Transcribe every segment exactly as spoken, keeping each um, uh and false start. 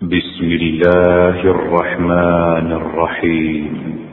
بسم الله الرحمن الرحيم.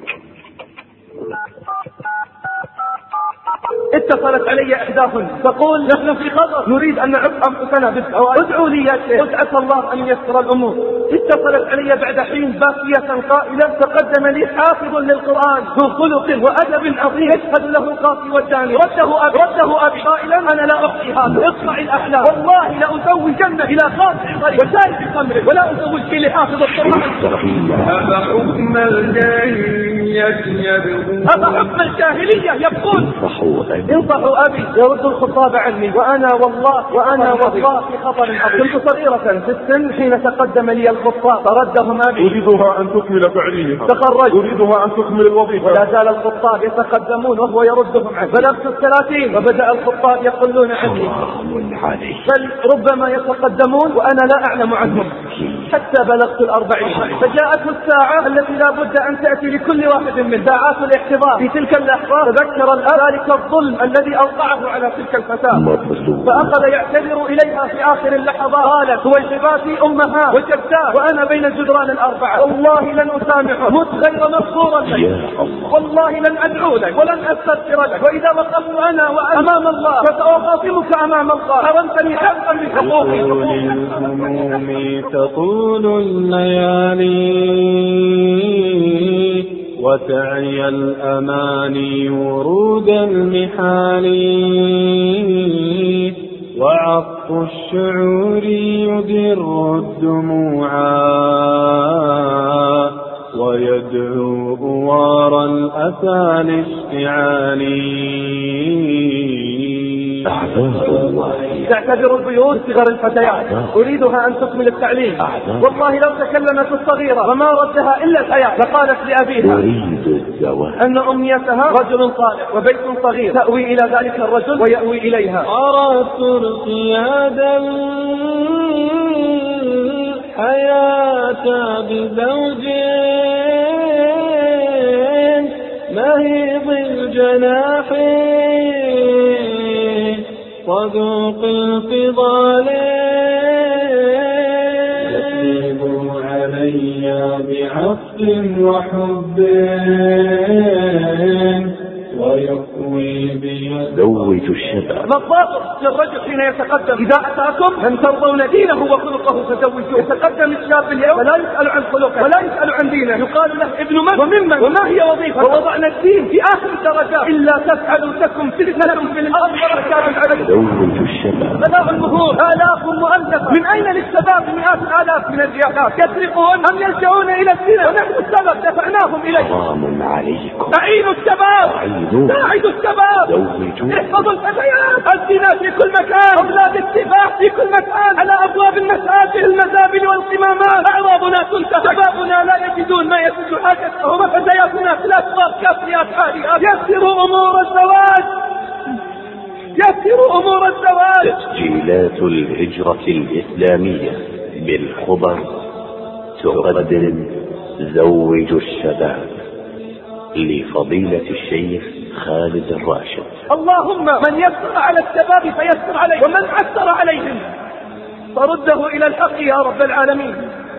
اتصلت علي احداث تقول نحن في خطر، نريد ان نعف انفسنا بالدعاء، ادعوا لي يا شيخ، قلت عسى الله ان ييسر الامور. اتصلت علي بعد حين باكية قائلة تقدم لي حافظ للقرآن ذو خلق وادب عظيم يشهد له القاصي والداني، رده ابي رده ابي قائلا انا لا احصي هذا، اقطع الاحلام، والله لازوجن الى قاطع طريق وشارب خمر ولا ازوجك لحافظ القرآن. أفحكم الجاهلية يبغون أفحكم الجاهلية يبغون انصحوا أبي يرد الخطاب عني، وأنا والله وأنا والله في خطر عظيم. كنت صغيرة في السن حين تقدم لي الخطاب فردهم أبي أريدها أن تكمل تعليمها، تخرج أريدها أن تكمل الوظيفة. لا زال الخطاب يتقدمون وهو يردهم عني. بلغت الثلاثين وبدأ الخطاب يقولون عني، بل ربما يتقدمون وأنا لا أعلم عنهم، حتى بلغت الأربعين فجاءته الساعة التي لا بد أن تأتي لكل واحد من ساعات الاحتضار. في تلك اللحظة تذكر الأب ذلك الظلم الذي أوقعه على تلك الفتاة، فأخذ يعتذر إليها في آخر اللحظة. قالت هو الحباتي أمها وجبتاه وأنا بين الجدران الأربعة، والله لن أسامحه، مت غير مغفورا لك، والله لن أدعو لك ولن أستغفر لك، وإذا وقفت أنا وأنت أمام الله فسأخاصمك أمام الله، حرمتني حقا من حقوقي. تطول الليالي وتعي الأماني ورود المحال، وعطف الشعور يدر الدموعا ويدعو أوار الأسى لاشتعال. تعتذر البيوت صغر الفتيات، أريدها أن تكمل التعليم، والله لو تكلمت الصغيرة وما ردها إلا الحياة لقالت لأبيها أن أمنيتها رجل صالح وبيت صغير تأوي إلى ذلك الرجل ويأوي إليها. أردت ارتياد الحياة بزوج مهيض الجناح صدوق الفضال، يسيب علي بعطف وحب ويقوي بيد زوج الشباب. ما الضابط للرجل حين يتقدم؟ إذا أتاكم من ترضون دينه وخلقه فزوجوه. يتقدم الشاب اليوم فلا يسأل عن خلقه ولا يسأل عن دينه، يقال له ابن من وممن وما هي وظيفة، ووضعنا الدين في آخر الدرجات، إلا تفعلوا تكن فتنة في الأرض وركاب عليكم. زوج الشباب. بلاغ المهور آلاف مؤلفة، من أين للشباب مئات الآلاف من الزيادات؟ يسرقون أم يلجؤون إلى الزنا ونحن السبب دفعناهم إليه. حرام عليكم. أعينوا الشباب، ساعدوا الشباب، احفظوا الفتيات، الزنا في كل مكان، أولاد السفاح في كل مكان، على أبواب المساجد المزابل والقمامات، أعراضنا تنتهك، شبابنا لا يجدون ما يسد حاجتهم، وفتياتنا في الأسواق كافيات عاليات. يسروا أمور الزواج، يسروا أمور الزواج. تسجيلات الهجرة الإسلامية بالخبر تقدم زوج الشباب لفضيلة الشيخ خالد الراشد. اللهم من يسر على الشباب فيسر عليه، ومن عسر عليهم فرده إلى الحق يا رب العالمين.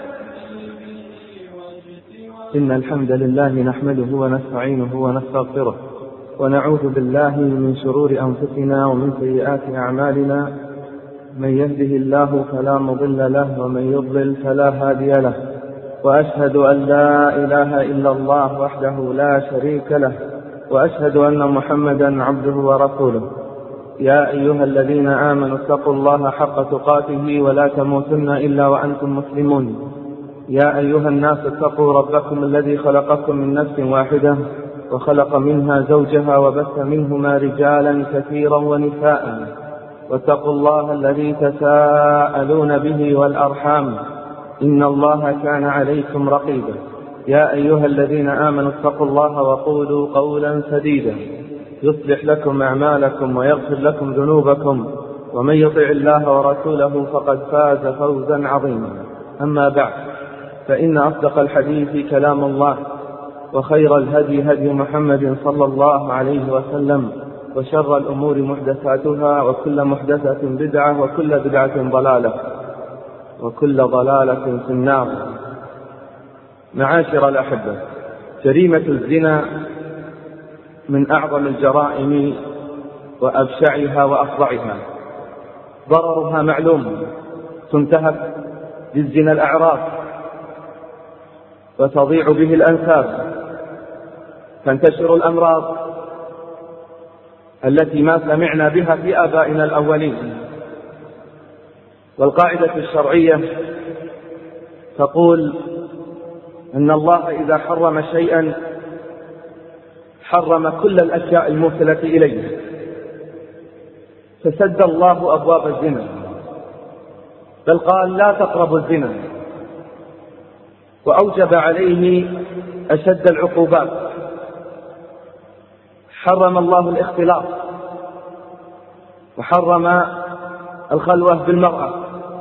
إن الحمد لله نحمده ونستعينه ونستغفره، ونعوذ بالله من شرور أنفسنا ومن سيئات أعمالنا، من يهده الله فلا مضل له ومن يضلل فلا هادي له، وأشهد أن لا إله إلا الله وحده لا شريك له، وأشهد أن محمدا عبده ورسوله. يا أيها الذين آمنوا اتقوا الله حق تقاته ولا تموتن إلا وأنتم مسلمون. يا أيها الناس اتقوا ربكم الذي خلقكم من نفس واحدة وخلق منها زوجها وبث منهما رجالا كثيرا ونساء، واتقوا الله الذي تساءلون به والأرحام إن الله كان عليكم رقيبا. يا أيها الذين آمنوا اتقوا الله وقولوا قولا سديدا يصلح لكم أعمالكم ويغفر لكم ذنوبكم، ومن يطع الله ورسوله فقد فاز فوزا عظيما. أما بعد، فإن أصدق الحديث كلام الله، وخير الهدي هدي محمد صلى الله عليه وسلم، وشر الأمور محدثاتها، وكل محدثة بدعة، وكل بدعة ضلالة. وكل ضلالة في النار. معاشر الأحبة، جريمة الزنا من أعظم الجرائم وأبشعها وأفظعها. ضررها معلوم، تنتهك بالزنا الأعراض وتضيع به الأنساب، تنتشر الأمراض التي ما سمعنا بها في آبائنا الأولين. والقاعدة الشرعية تقول أن الله إذا حرم شيئا حرم كل الأشياء الموصلة إليه، فسد الله أبواب الزنا، بل قال لا تقربوا الزنا، وأوجب عليه أشد العقوبات. حرم الله الاختلاط، وحرم الخلوة بالمرأة،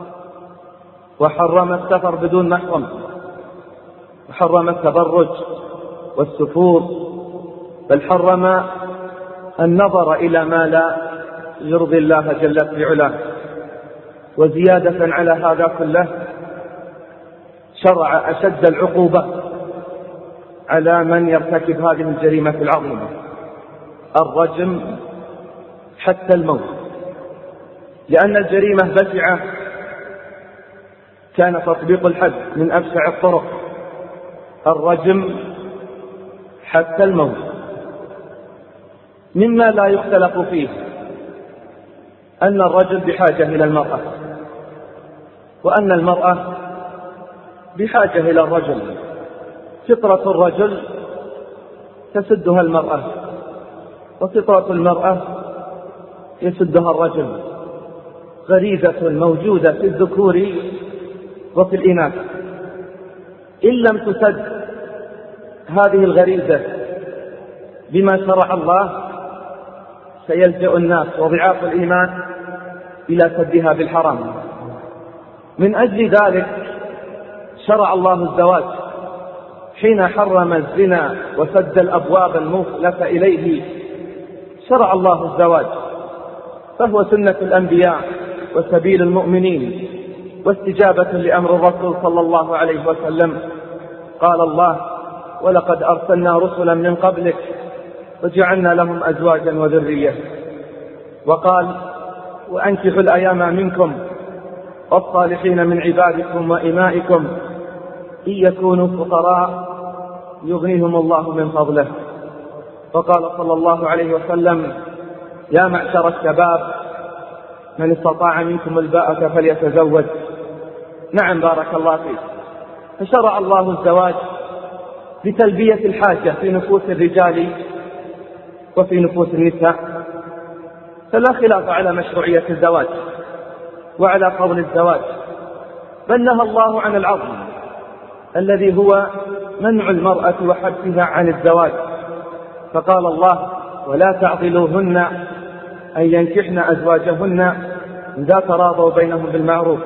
وحرم السفر بدون محرم، وحرم التبرج والسفور، بل حرم النظر إلى ما لا يرضي الله جل في علاه. وزيادة على هذا كله شرع أشد العقوبة على من يرتكب هذه الجريمة العظيمة، الرجم حتى الموت، لأن الجريمة بشعة. كان تطبيق الحد من أبشع الطرق، الرجم حتى الموت. مما لا يختلف فيه أن الرجل بحاجة إلى المرأة، وأن المرأة بحاجة إلى الرجل. فطرة الرجل تسدها المرأة، وفطرة المرأة يسدها الرجل، غريزة موجودة في الذكور وفي الإناث. إن لم تسد هذه الغريزة بما شرع الله سيلجأ الناس وضعاف الإيمان إلى سدها بالحرام. من أجل ذلك شرع الله الزواج حين حرم الزنا وسد الأبواب الموصلة إليه. شرع الله الزواج، فهو سنة الأنبياء وسبيل المؤمنين واستجابة لأمر الرسول صلى الله عليه وسلم. قال الله: ولقد أرسلنا رسلا من قبلك وجعلنا لهم أزواجا وذرية. وقال: وأنكحوا الأيام منكم والصالحين من عبادكم وإمائكم إن يكونوا فقراء يغنيهم الله من فضله. وقال صلى الله عليه وسلم: يا معشر الشباب من استطاع منكم الباءة فليتزوج. نعم، بارك الله فيك. فشرع الله الزواج لتلبية الحاجة في نفوس الرجال وفي نفوس النساء، فلا خلاف على مشروعية الزواج وعلى فضل الزواج، بل نهى الله عن العظم الذي هو منع المرأة وحبسها عن الزواج، فقال الله: ولا تعضلوهن أن ينكحن أزواجهن إذا تراضوا بينهم بالمعروف.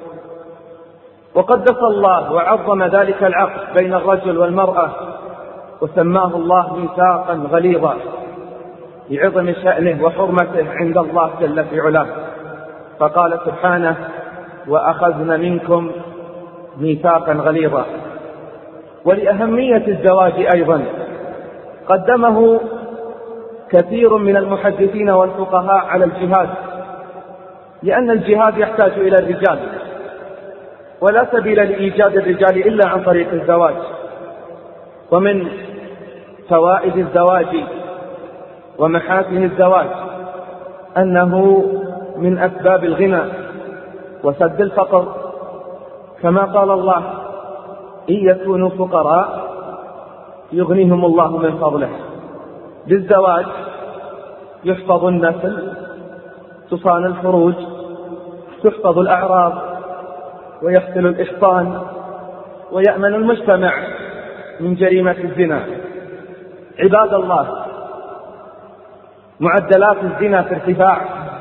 وقدس الله وعظم ذلك العقد بين الرجل والمرأة، وسماه الله ميثاقا غليظا لعظم شأنه وحرمته عند الله جل في علاه، فقال سبحانه: وأخذن منكم ميثاقا غليظا. ولأهمية الزواج أيضا قدمه كثير من المحدثين والفقهاء على الجهاد، لأن الجهاد يحتاج إلى الرجال، ولا سبيل لإيجاد الرجال إلا عن طريق الزواج. ومن فوائد الزواج ومحاسن الزواج أنه من أسباب الغنى وسد الفقر، كما قال الله: إن يكونوا فقراء يغنيهم الله من فضله. بالزواج يحفظ النسل، تصان الفروج، تحفظ الأعراض، ويحصل الإحصان، ويأمن المجتمع من جريمة الزنا. عباد الله، معدلات الزنا في ارتفاع،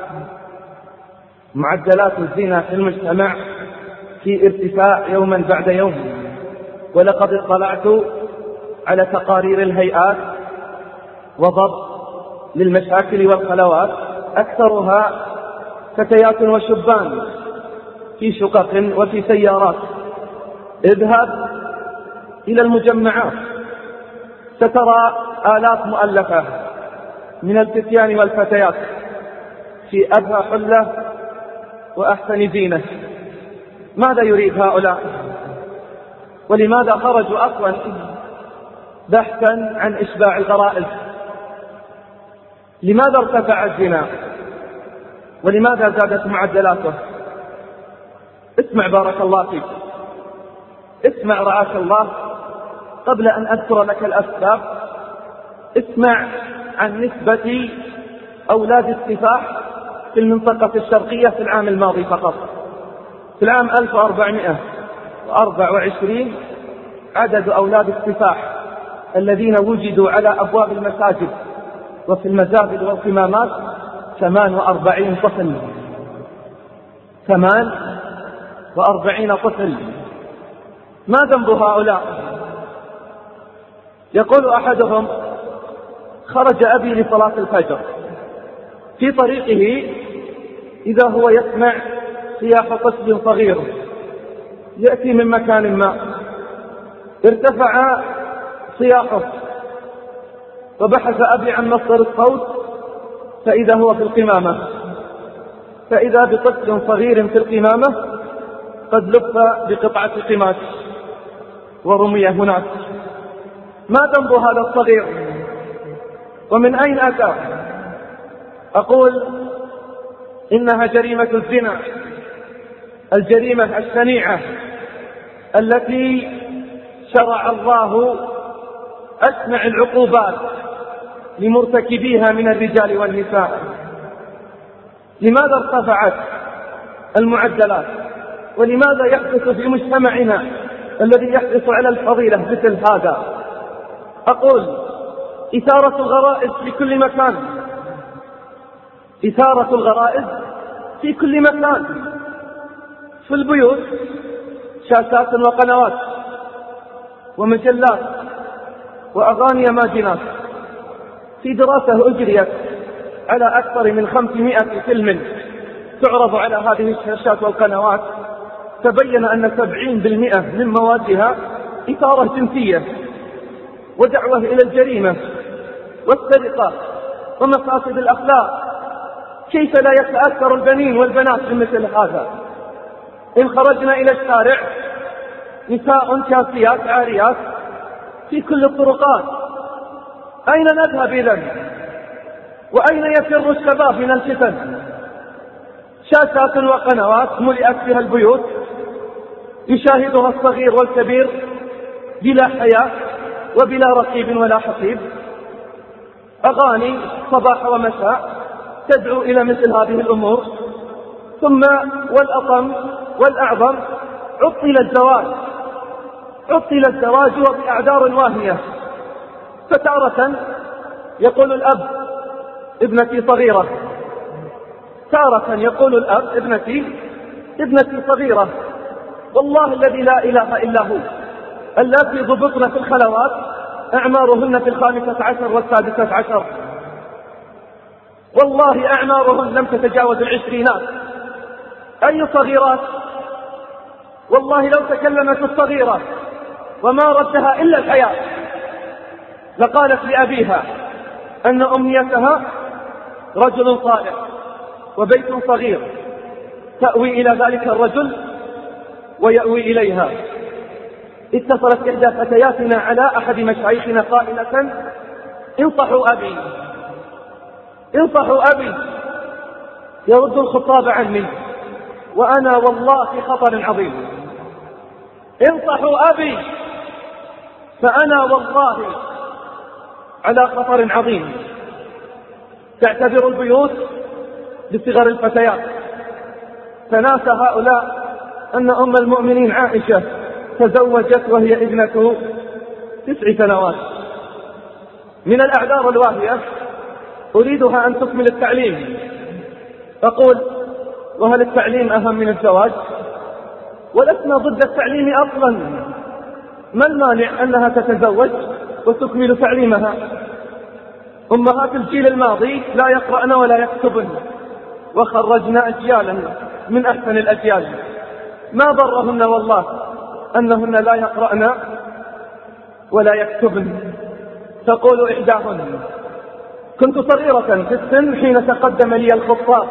معدلات الزنا في المجتمع في ارتفاع يوما بعد يوم. ولقد اطلعت على تقارير الهيئات وضبط للمشاكل والخلوات، أكثرها فتيات وشبان في شقق وفي سيارات. اذهب إلى المجمعات سترى آلاف مؤلفة من الفتيان والفتيات في أبهى حلة وأحسن زينة. ماذا يريد هؤلاء؟ ولماذا خرجوا أصلا؟ بحثا عن إشباع الغرائز. لماذا ارتفع الزنا؟ ولماذا زادت معدلاته؟ اسمع بارك الله فيك، اسمع رعاك الله. قبل أن أذكر لك الأسباب اسمع عن نسبة أولاد السفاح في المنطقة الشرقية في العام الماضي فقط. في العام ألف وأربعمائة وأربعة وعشرين عدد أولاد السفاح الذين وجدوا على أبواب المساجد وفي المزابل والقمامات ثمان وأربعين طفل. ثمان وأربعين طفل. ما ذنب هؤلاء؟ يقول أحدهم: خرج أبي لصلاة الفجر، في طريقه إذا هو يسمع صياح طفل صغير يأتي من مكان ما، ارتفع صياحه وبحث أبي عن مصدر الصوت فإذا هو في القمامة، فإذا بطفل صغير في القمامة قد لف بقطعة قماش ورمي هناك. ما ذنب هذا الصغير ومن أين أتى؟ أقول إنها جريمة الزنا، الجريمة الشنيعة التي شرع الله أشنع العقوبات لمرتكبيها من الرجال والنساء. لماذا ارتفعت المعدلات؟ ولماذا يحدث في مجتمعنا الذي يحدث على الفضيلة مثل هذا؟ أقول إثارة الغرائز في كل مكان، إثارة الغرائز في كل مكان. في البيوت شاشات وقنوات ومجلات وأغاني ماجنات. في دراسة أجريت على أكثر من خمسمائة فيلم تعرض على هذه الشاشات والقنوات تبين أن سبعين بالمئة من موادها إثارة جنسية ودعوة إلى الجريمة والسرقة ومفاسد الأخلاق. كيف لا يتأثر البنين والبنات بمثل هذا؟ إن خرجنا إلى الشارع نساء كاسيات عاريات في كل الطرقات، أين نذهب إذن؟ وأين يفر الشباب من الفتن؟ شاشات وقنوات ملئت بها البيوت يشاهدها الصغير والكبير بلا حياء وبلا رقيب ولا حسيب. أغاني صباح ومساء تدعو إلى مثل هذه الأمور. ثم والأطم والأعظم عطل الزواج، عطل الزواج وبأعذار واهية. فتارة يقول الأب: ابنتي صغيرة. تارة يقول الأب: ابنتي ابنتي صغيرة. والله الذي لا إله إلا هو اللاتي ضبطن في الخلوات أعمارهن في الخامسة عشر والسادسة عشر، والله أعمارهن لم تتجاوز العشرينات. أي صغيرات؟ والله لو تكلمت الصغيرة وما ردها إلا الحياة لقالت لأبيها أن أمنيتها رجل صالح وبيت صغير تأوي إلى ذلك الرجل ويأوي إليها. اتصلت إحدى فتياتنا على أحد مشايخنا قائلة: انصحوا أبي، انصحوا أبي يرد الخطاب عني وأنا والله في خطر عظيم. انصحوا أبي فأنا والله على خطر عظيم. تعتبر البيوت بصغر الفتيات. تناسى هؤلاء أن أم المؤمنين عائشة تزوجت وهي ابنة تسع سنوات. من الأعذار الواهية أريدها أن تكمل التعليم. أقول: وهل التعليم أهم من الزواج؟ ولسنا ضد التعليم أصلا. ما المانع أنها تتزوج وتكمل تعليمها؟ أمهات الجيل الماضي لا يقرأن ولا يكتبن وخرجنا أجيالا من أحسن الأجيال. ما ضرهن والله أنهن لا يقرأن ولا يكتبن. تقول إحداهن: كنت صغيرة في السن حين تقدم لي الخطاب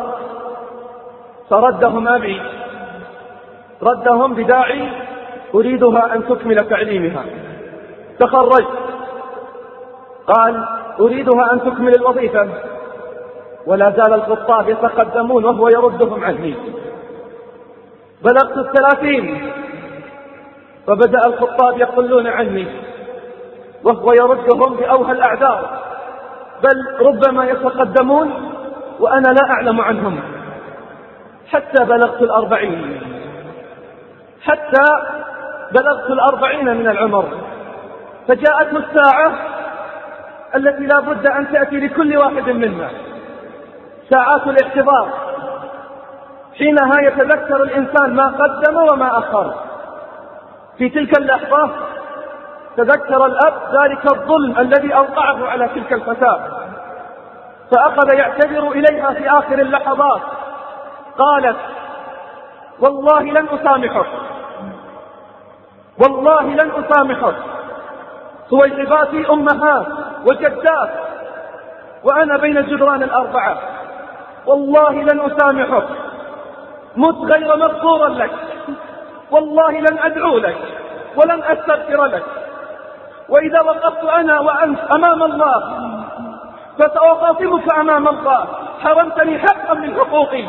فردهم أبي، ردهم بداعي أريدها أن تكمل تعليمها. تخرجت، قال أريدها أن تكمل الوظيفة، ولا زال الخطاب يتقدمون وهو يردهم عني. بلغت الثلاثين فبدأ الخطاب يقولون عني وهو يردهم بأوهى الأعذار، بل ربما يتقدمون وأنا لا أعلم عنهم. حتى بلغت الأربعين حتى بلغت الأربعين من العمر، فجاءته الساعة التي لا بد أن تأتي لكل واحد منا، ساعات الاعتبار، حينها يتذكر الإنسان ما قدم وما أخر. في تلك اللحظة تذكر الأب ذلك الظلم الذي أوقعه على تلك الفتاة، فأخذ يعتذر إليها في آخر اللحظات. قالت: والله لن أسامحك، والله لن أسامحك، صويحباتي أمهات وجدات وأنا بين الجدران الأربعة، والله لن أسامحك، مت غير مغفورا لك، والله لن أدعو لك ولن أستغفر لك، وإذا وقفت أنا وأنت أمام الله فسأخاصمك أمام الله، حرمتني حقا من حقوقي.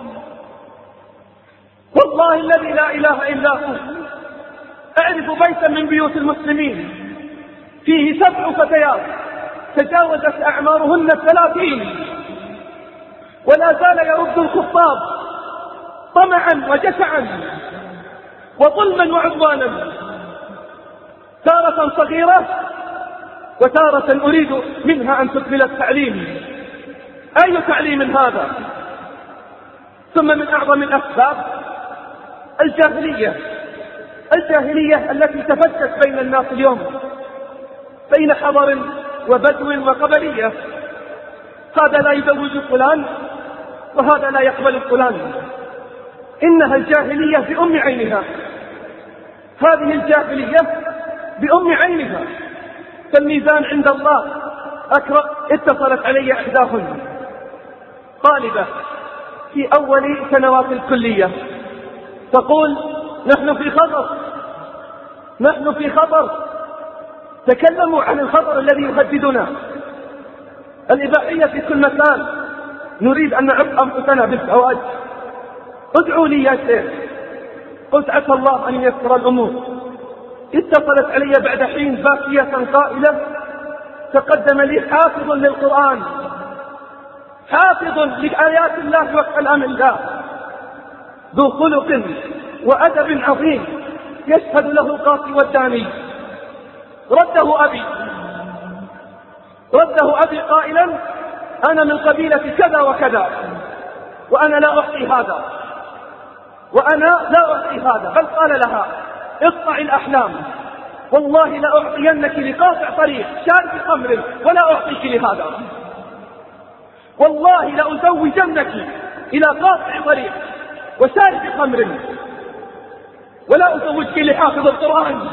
والله الذي لا إله إلا هو أعرف بيتا من بيوت المسلمين فيه سبع فتيات تجاوزت أعمارهن الثلاثين ولا زال يرد الخطاب طمعا وجشعا وظلما وعدوانا، تارة صغيرة وتارة أريد منها أن تكمل التعليم. أي تعليم هذا؟ ثم من أعظم الأسباب الجاهلية، الجاهلية التي تفشت بين الناس اليوم بين حضر وبدو وقبلية. هذا لا يزوج فلان وهذا لا يقبل فلان. إنها الجاهلية بأم عينها، هذه الجاهلية بأم عينها. فالميزان عند الله أكرم. اتصلت علي إحداهن طالبة في أول سنوات الكلية تقول: نحن في خطر، نحن في خطر. تكلموا عن الخطر الذي يهددنا، الإباحية في كل مكان، نريد أن نعف أنفسنا بالزواج، ادعوا لي يا شيخ. قلت: عسى الله أن ييسر الأمور. اتصلت علي بعد حين باكية قائلة: تقدم لي حافظ للقرآن، حافظ لآيات الله وكلام الله، ذو خلق وأدب عظيم، يشهد له القاصي والداني. رده أبي رده أبي قائلا: أنا من قبيلة كذا وكذا وأنا لا أحصي هذا وأنا لا أحصي هذا. بل قال لها: اقطع الأحلام، والله لأعطينك لقاطع طريق شارب خمر ولا أعطيك لهذا، والله لأزوجنك إلى قاطع طريق وشارب خمر ولا أزوجك لحافظ القرآن.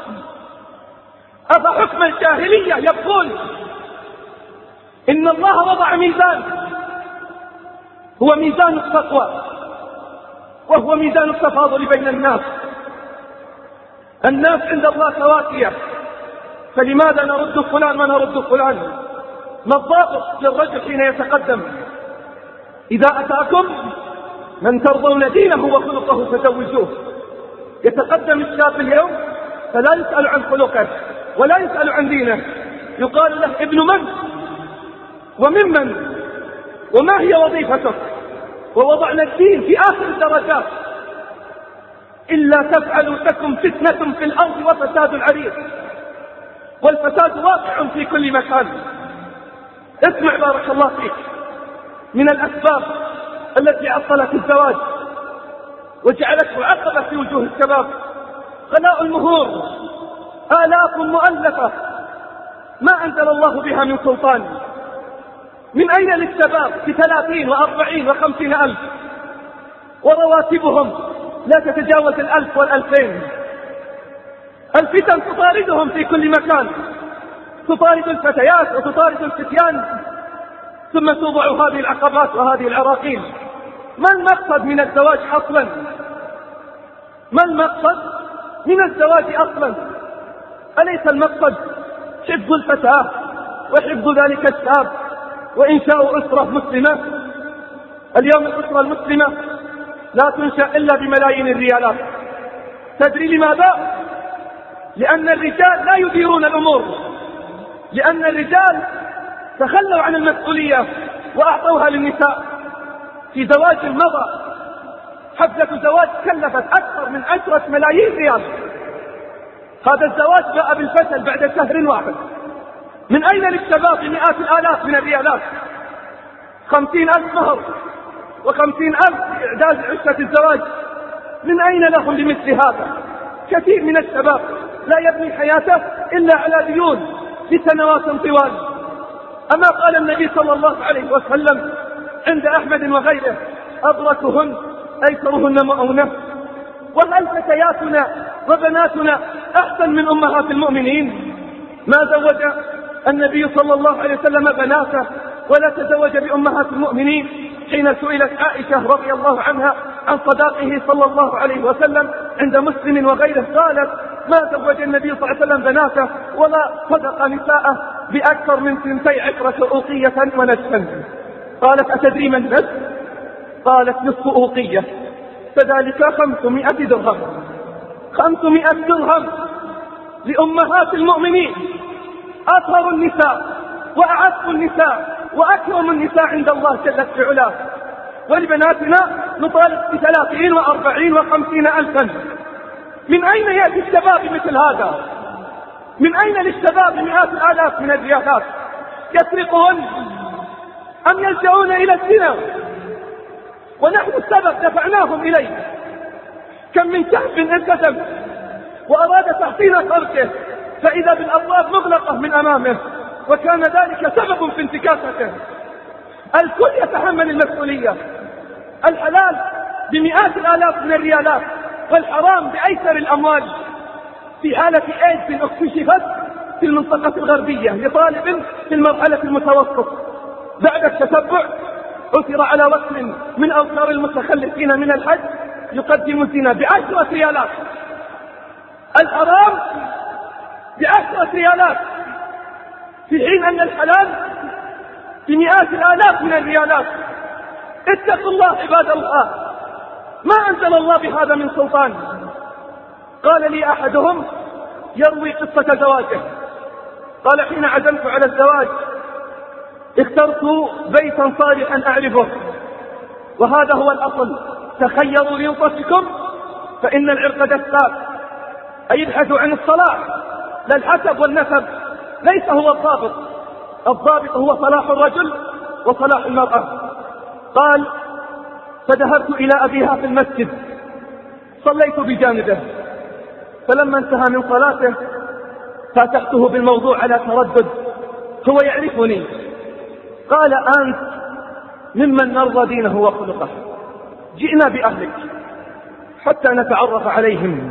أفحكم الجاهلية يقول إن الله وضع ميزان، هو ميزان التقوى وهو ميزان التفاضل بين الناس. الناس عند الله سواسية، فلماذا نرد فلان ونرد فلان؟ ما الضابط للرجل حين يتقدم؟ إذا أتاكم من ترضون دينه وخلقه فزوجوه. يتقدم الشاب اليوم فلا يسأل عن خلقه ولا يسأل عن دينه، يقال له: ابن من وممن وما هي وظيفتك؟ ووضعنا الدين في آخر الدرجات. إلا تفعلوا تكن فتنة في الأرض وفساد عريض، والفساد واقع في كل مكان. اسمع بارك الله فيك، من الأسباب التي عطلت الزواج وجعلته عقبة في وجوه الشباب غلاء المهور، آلاف مؤلفة ما أنزل الله بها من سلطان. من أين للشباب بثلاثين وأربعين وخمسين ألف ورواتبهم لا تتجاوز الألف والألفين. الفتن تطاردهم في كل مكان، تطارد الفتيات وتطارد الفتيان، ثم توضع هذه العقبات وهذه العراقيل. ما المقصد من الزواج أصلا؟ ما المقصد من الزواج أصلا؟ أليس المقصد حفظ الفتاة وحفظ ذلك الشاب وإنشاء أسرة مسلمة؟ اليوم الأسرة المسلمة لا تنشأ إلا بملايين الريالات. تدري لماذا؟ لأن الرجال لا يديرون الأمور، لأن الرجال تخلوا عن المسؤولية وأعطوها للنساء. في زواج مضى حفلة زواج كلفت أكثر من عشرة ملايين ريال. هذا الزواج جاء بالفشل بعد شهر واحد. من أين للشباب مئات الآلاف من الريالات؟ خمسين ألف مهر وخمسين ألف إعداد عشة الزواج. من أين لهم لمثل هذا؟ كثير من الشباب لا يبني حياته إلا على ديون لسنوات طوال. أما قال النبي صلى الله عليه وسلم عند أحمد وغيره: أبركهن أيسرهن مؤونة. وهل فتياتنا وبناتنا أحسن من أمهات المؤمنين؟ ما زوج النبي صلى الله عليه وسلم بناته ولا تزوج بأمهات المؤمنين. حين سئلت عائشة رضي الله عنها عن صداقه صلى الله عليه وسلم عند مسلم وغيره قالت: ما زوج النبي صلى الله عليه وسلم بناته ولا صدق نساءه بأكثر من ثنتي عشرة أوقية ونسفا. قالت: أتدري من نسف؟ قالت: نصف أوقية، فذلك خمسمائة درهم. خمسمائة درهم لأمهات المؤمنين، أطهر النساء وأعز النساء وأكرم النساء عند الله جل في علاه. ولبناتنا نطالب بثلاثين وأربعين وخمسين ألفا. من أين يأتي الشباب مثل هذا؟ من أين للشباب مئات الآلاف من الريالات؟ يسرقون أم يلجؤون إلى الزنا؟ ونحن السبب دفعناهم إليه. كم من شاب انتسب وأراد تحصين فرجه فإذا بالأبواب مغلقة من أمامه، وكان ذلك سبب في انتكاسته. الكل يتحمل المسؤولية. الحلال بمئات الآلاف من الريالات والحرام بأيسر الأموال. في حالة إيدز اكتشفت في المنطقة الغربية لطالب في المرحلة المتوسط، بعد التتبع عثر على وصل من أوصار المتخلفين من الحج يقدم الزنا بعشرة ريالات. الحرام بعشرة ريالات، في حين أن الحلال بمئات الآلاف من الريالات. اتقوا الله عباد الله، ما أنزل الله بهذا من سلطان. قال لي أحدهم يروي قصة زواجه، قال: حين عزمت على الزواج اخترت بيتا صالحا أعرفه، وهذا هو الأصل. تخيروا ليوصفكم فإن العرق دساس، أي ابحثوا عن الصلاح لا الحسب والنسب، ليس هو الضابط. الضابط هو صلاح الرجل وصلاح المرأة. قال: فذهبت إلى أبيها في المسجد، صليت بجانبه، فلما انتهى من صلاته فاتحته بالموضوع على تردد. هو يعرفني. قال: أنت ممن نرضى دينه وخلقه، جئنا بأهلك حتى نتعرف عليهم.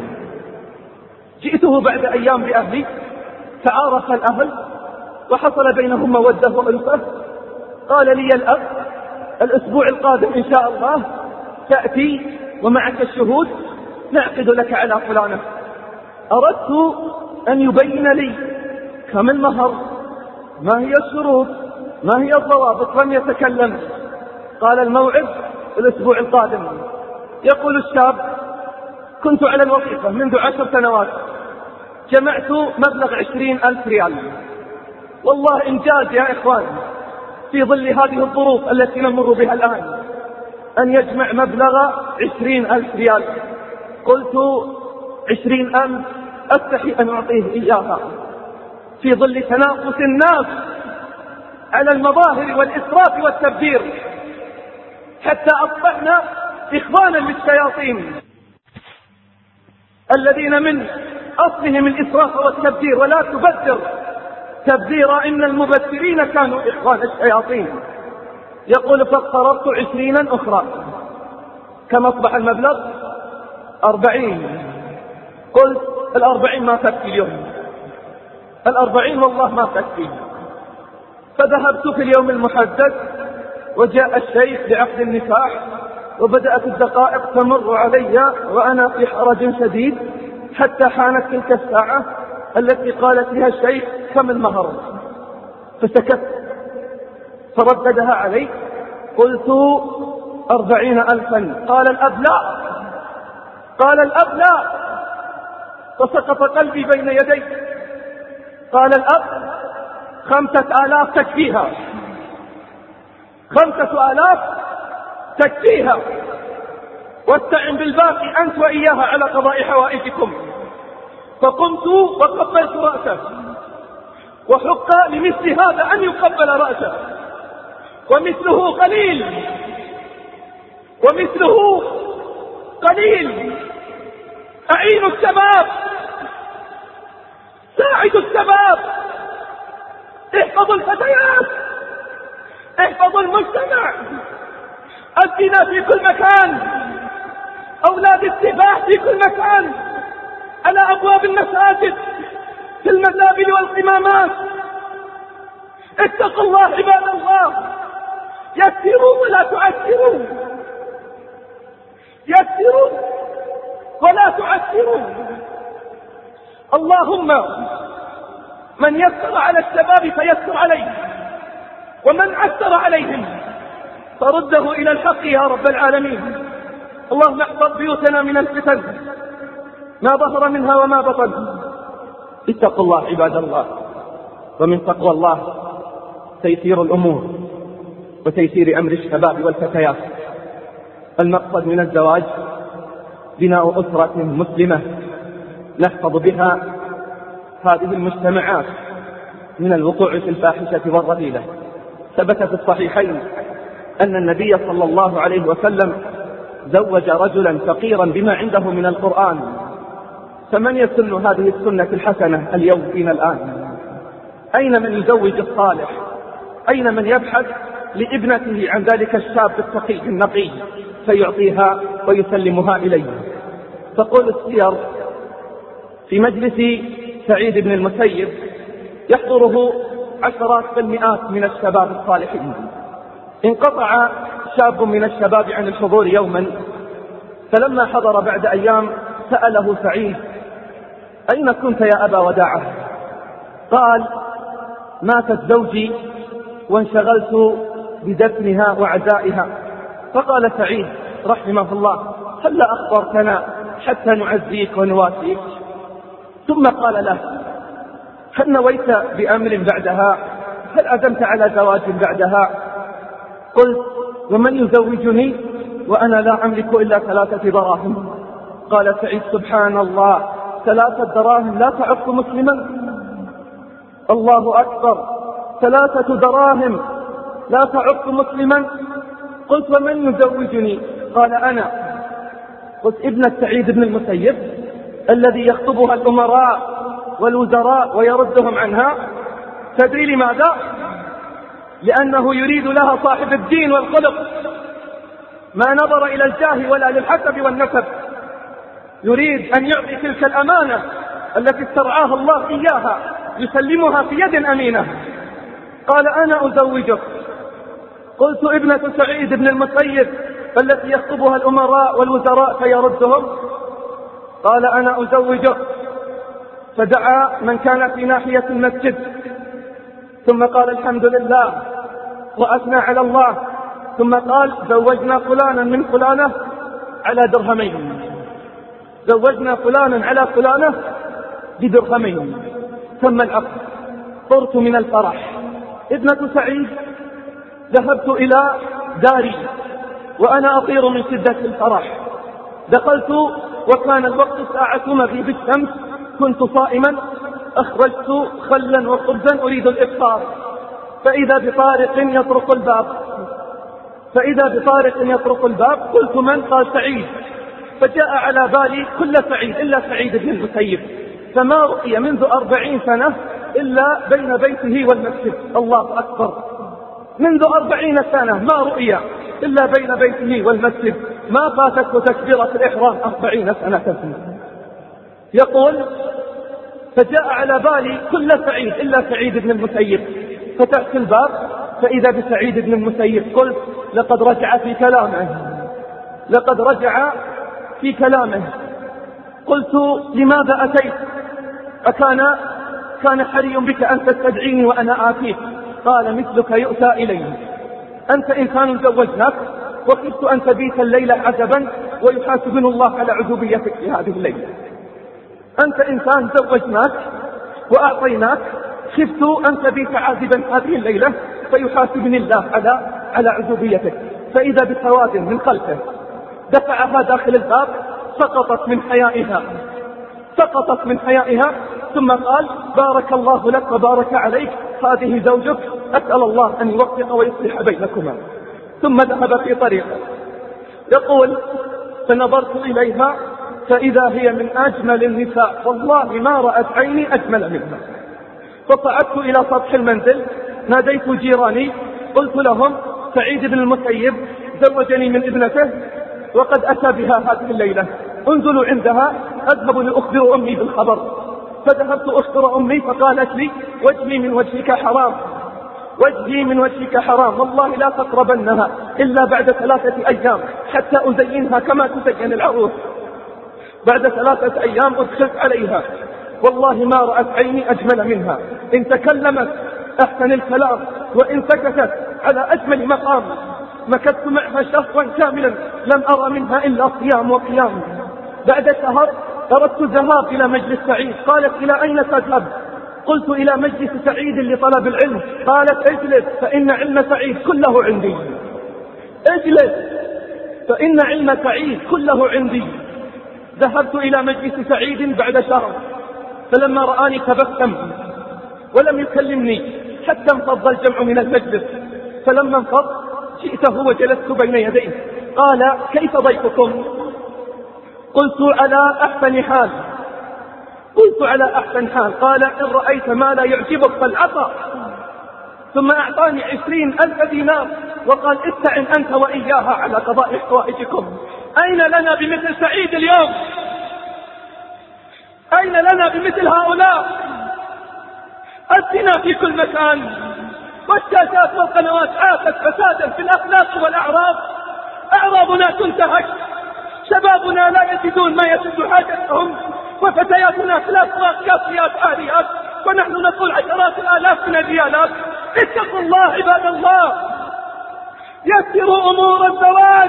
جئته بعد أيام بأهلي، تعارف الأهل وحصل بينهم مودة وألفة. قال لي الأب: الأسبوع القادم إن شاء الله تأتي ومعك الشهود، نعقد لك على فلانة. أردت أن يبين لي كم المهر، ما هي الشروط، ما هي الضوابط. لم يتكلم. قال: الموعد الأسبوع القادم. يقول الشاب: كنت على الوظيفة منذ عشر سنوات، جمعت مبلغ عشرين ألف ريال. والله إنجاز يا إخوان في ظل هذه الظروف التي نمر بها الآن، أن يجمع مبلغ عشرين ألف ريال. قلت: عشرين ألف أستحي أن أعطيه إياها في ظل تنافس الناس على المظاهر والإسراف والتبذير، حتى أصبحنا إخوانا للشياطين الذين من أصلهم الإسراف والتبذير. ولا تبذر تبذيرا، إن المبذرين كانوا إخوان الشياطين. يقول: فاقترضت عشرينا أخرى. كم أصبح المبلغ؟ أربعين. قلت الأربعين ما تكفي اليوم، الأربعين والله ما تكفي. فذهبت في اليوم المحدد وجاء الشيخ بعقد النكاح، وبدأت الدقائق تمر علي وأنا في حرج شديد، حتى حانت تلك الساعة التي قال فيها الشيخ كم المهر، فسكت. فرددها علي، قلت أربعين ألفا. قال الأب لا، قال الأب لا، فسقط قلبي بين يدي. قال الأب خمسة آلاف تكفيها، خمسة آلاف تكفيها، واستعن بالباقي أنت وإياها على قضاء حوائجكم. فقمت وقبلت رأسه، وحق لمثل هذا أن يقبل رأسه، ومثله قليل، ومثله قليل. أعينوا الشباب، ساعدوا الشباب، احفظوا الفتيات، احفظوا المجتمع. الزنا في كل مكان، أولاد السفاح في كل مكان، على أبواب المساجد، في المزابل والقمامات. اتقوا الله عباد الله، يسروا ولا تعسروا، يسروا ولا تعسروا. اللهم من يسر على الشباب فيسر عليه، ومن عسر عليهم فرده إلى الحق يا رب العالمين. اللهم احفظ بيوتنا من الفتن ما ظهر منها وما بطن. اتقوا الله عباد الله، ومن تقوى الله تيسير الأمور وتيسير أمر الشباب والفتيات. المقصد من الزواج بناء أسرة مسلمة نحفظ بها هذه المجتمعات من الوقوع في الفاحشة والرذيلة. ثبت في الصحيحين أن النبي صلى الله عليه وسلم زوج رجلا فقيرا بما عنده من القرآن. فمن يسن هذه السنة الحسنة اليوم فينا الآن؟ أين من يزوج الصالح؟ أين من يبحث لابنته عن ذلك الشاب التقي النقي فيعطيها ويسلمها إليه؟ تقول السير في مجلس سعيد بن المسيب يحضره عشرات بالمئات من الشباب الصالحين. انقطع شاب من الشباب عن الحضور يوما، فلما حضر بعد أيام سأله سعيد: أين كنت يا أبا وداعة؟ قال: ماتت زوجي وانشغلت بدفنها وعزائها. فقال سعيد رحمه الله: هل أخبرتنا حتى نعزيك ونواسيك؟ ثم قال له: هل نويت بأمر بعدها؟ هل عزمت على زواج بعدها؟ قلت: ومن يزوجني وأنا لا أملك إلا ثلاثة دراهم؟ قال سعيد: سبحان الله، ثلاثة دراهم لا تعق مسلما؟ الله أكبر، ثلاثة دراهم لا تعق مسلما؟ قلت: ومن يزوجني؟ قال: أنا. قلت: ابنة سعيد بن المسيب الذي يخطبها الأمراء والوزراء ويردهم عنها. تدري لماذا؟ لأنه يريد لها صاحب الدين والخلق، ما نظر إلى الجاه ولا للحسب والنسب. يريد أن يعطي تلك الأمانة التي استرعاها الله إياها، يسلمها في يد أمينة. قال: أنا أزوجك. قلت: ابنة سعيد بن المسيب التي يخطبها الأمراء والوزراء فيردهم؟ قال: أنا أزوجك. فدعا من كان في ناحية المسجد، ثم قال: الحمد لله، وأثنى على الله، ثم قال: زوجنا فلانا من فلانة على درهمين، زوجنا فلانا على فلانة بدرهمين. ثم العقد. طرت من الفرح. ابنة سعيد ذهبت إلى داري وأنا أطير من شدة الفرح. دخلت وكان الوقت الساعة مغيب الشمس، كنت صائما، أخرجت خلا وخبزا أريد الإفطار، فإذا بطارق يطرق الباب فإذا بطارق يطرق الباب قلت: من؟ قال: سعيد. فجاء على بالي كل سعيد إلا سعيد بن المسيب، فما رؤي منذ أربعين سنة إلا بين بيته والمسجد. الله أكبر، منذ أربعين سنة ما رؤي إلا بين بيته والمسجد. ما فاتته تكبيرة الإحرام أربعين سنة. يقول فجاء على بالي كل سعيد إلا سعيد بن المسيب، فتحت الباب فإذا بسعيد بن المسيب. قلت لقد رجع في كلامه، لقد رجع في كلامه. قلت لماذا أتيت؟ أكان كان حري بك أن تستدعيني وأنا آتيك؟ قال مثلك يؤتى إليه، أنت إنسان زوجناك وخفت أن تبيت الليلة عزبا ويحاسبن الله على عزوبيتك في هذه الليلة. أنت إنسان زوجناك وأعطيناك، خفت أن تبيت عازبا هذه الليلة فيحاسبني الله على على عزوبيتك. فإذا بسواد من خلفه دفعها داخل الباب، سقطت من حيائها سقطت من حيائها ثم قال بارك الله لك وبارك عليك، هذه زوجك، أسأل الله أن يوفق ويصلح بينكما. ثم ذهب في طريقه. يقول فنظرت إليها فإذا هي من أجمل النساء، والله ما رأت عيني أجمل منها. فصعدت إلى سطح المنزل، ناديت جيراني، قلت لهم سعيد بن المسيب زوجني من ابنته وقد أتى بها هذه الليلة، انزلوا عندها أذهب لأخبر أمي بالخبر. فذهبت أخبر أمي فقالت لي وجهي من وجهك حرام، وجهي من وجهك حرام، والله لا تقربنها إلا بعد ثلاثة أيام حتى أزينها كما تزين العروس. بعد ثلاثة أيام أدخلت عليها، والله ما رأت عيني أجمل منها، إن تكلمت أحسن الكلام وإن سكتت على أجمل مقام. مكثت معها شهرا كاملا لم أرى منها إلا صيام وقيام. بعد شهر أردت الذهاب إلى مجلس سعيد، قالت إلى أين تذهب؟ قلت إلى مجلس سعيد لطلب العلم. قالت اجلس فإن علم سعيد كله عندي، اجلس فإن علم سعيد كله عندي. ذهبت إلى مجلس سعيد بعد شهر، فلما رآني تبسم ولم يكلمني حتى انفض الجمع من المجلس. فلما انفض جئته وجلست بين يديه، قال كيف ضيفكم؟ قلت على أحسن حال قلت على أحسن حال. قال إن رأيت ما لا يعجبك فالعطى. ثم أعطاني عشرين ألف دينار وقال استعن أنت وإياها على قضاء حوائجكم. أين لنا بمثل سعيد اليوم؟ أين لنا بمثل هؤلاء؟ أتنا في كل مكان، والشاشات والقنوات عاشت فسادا في الأخلاق والأعراض. أعراضنا تنتهك، شبابنا لا يجدون ما يسد حاجتهم، وفتياتنا في الأسواق كافيات عاريات، ونحن نقول عشرات الآلاف من الريالات. اتقوا الله عباد الله، يسروا أمور الزواج،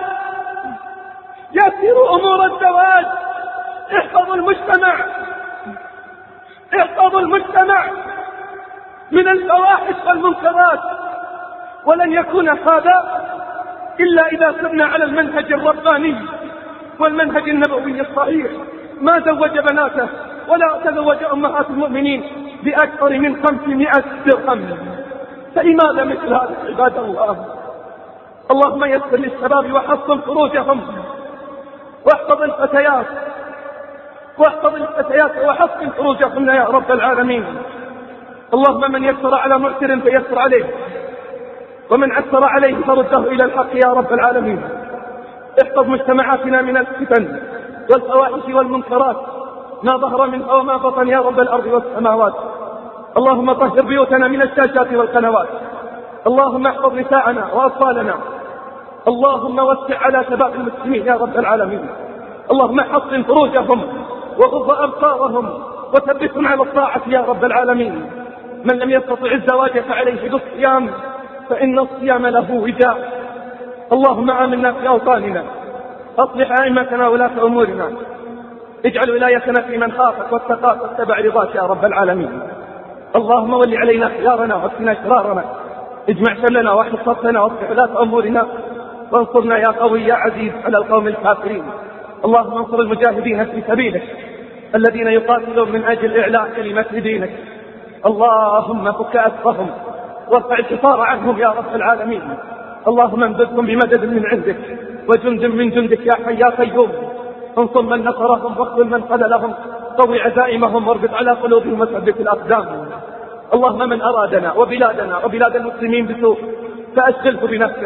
يسروا أمور الزواج، احفظوا المجتمع، احفظوا المجتمع من الفواحش والمنكرات. ولن يكون هذا إلا إذا سرنا على المنهج الرباني والمنهج النبوي الصحيح. ما زوج بناته ولا تزوج أمهات المؤمنين بأكثر من خمسمائة درهم، فلماذا مثل هذا عباد الله؟ اللهم يسر للشباب وحصن فروجهم، واحفظ الفتيات واحفظ الفتيات وحصن فروجهن يا رب العالمين. اللهم من يسر على معسر فيسر عليه، ومن عسر عليه فرده إلى الحق يا رب العالمين. احفظ مجتمعاتنا من الفتن والفواحش والمنكرات ما ظهر منها وما بطن يا رب الأرض والسماوات. اللهم طهر بيوتنا من الشاشات والقنوات. اللهم احفظ نساءنا وأطفالنا. اللهم وسع على شباب المسلمين يا رب العالمين. اللهم حصن فروجهم وغض أبصارهم وثبتهم على الطاعة يا رب العالمين. من لم يستطع الزواج فعليه بالصيام، فإن الصيام له وجاء. اللهم آمنا في أوطاننا، أصلح أئمتنا ولاة أمورنا، اجعل ولايتنا في من خافك واتقاك واتبع رضاك يا رب العالمين. اللهم ول علينا خيارنا واكفنا شرارنا، اجمع شملنا واحفظ صفنا واصلح ولاة أمورنا، وانصرنا يا قوي يا عزيز على القوم الكافرين. اللهم انصر المجاهدين في سبيلك الذين يقاتلون من أجل إعلاء كلمة دينك. اللهم فك أسرهم وارفع الحصار عنهم يا رب العالمين. اللهم امددهم بمدد من عندك وجند من جندك يا حي يا قيوم. انصر من نصرهم واخذل من خذلهم، قوي عزائمهم واربط على قلوبهم وثبت الأقدام. اللهم من أرادنا وبلادنا وبلاد المسلمين بسوء فأشغله بنفسه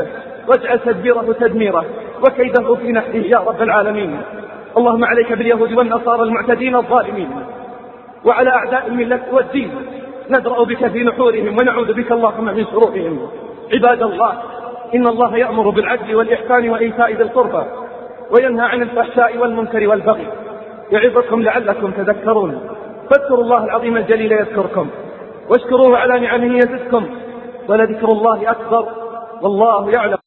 واجعل تدبيره تدميره وكيده في نحره يا رب العالمين. اللهم عليك باليهود والنصارى المعتدين الظالمين، وعلى أعداء الملة والدين ندرأ بك في نحورهم ونعوذ بك اللهم من شرورهم. عباد الله، إن الله يأمر بالعدل والإحسان وإيتاء ذي القربى وينهى عن الفحشاء والمنكر والبغي، يعظكم لعلكم تذكرون. فاذكروا الله العظيم الجليل يذكركم، واشكروه على نعمه يزدكم، ولذكر الله أكبر والله يعلم.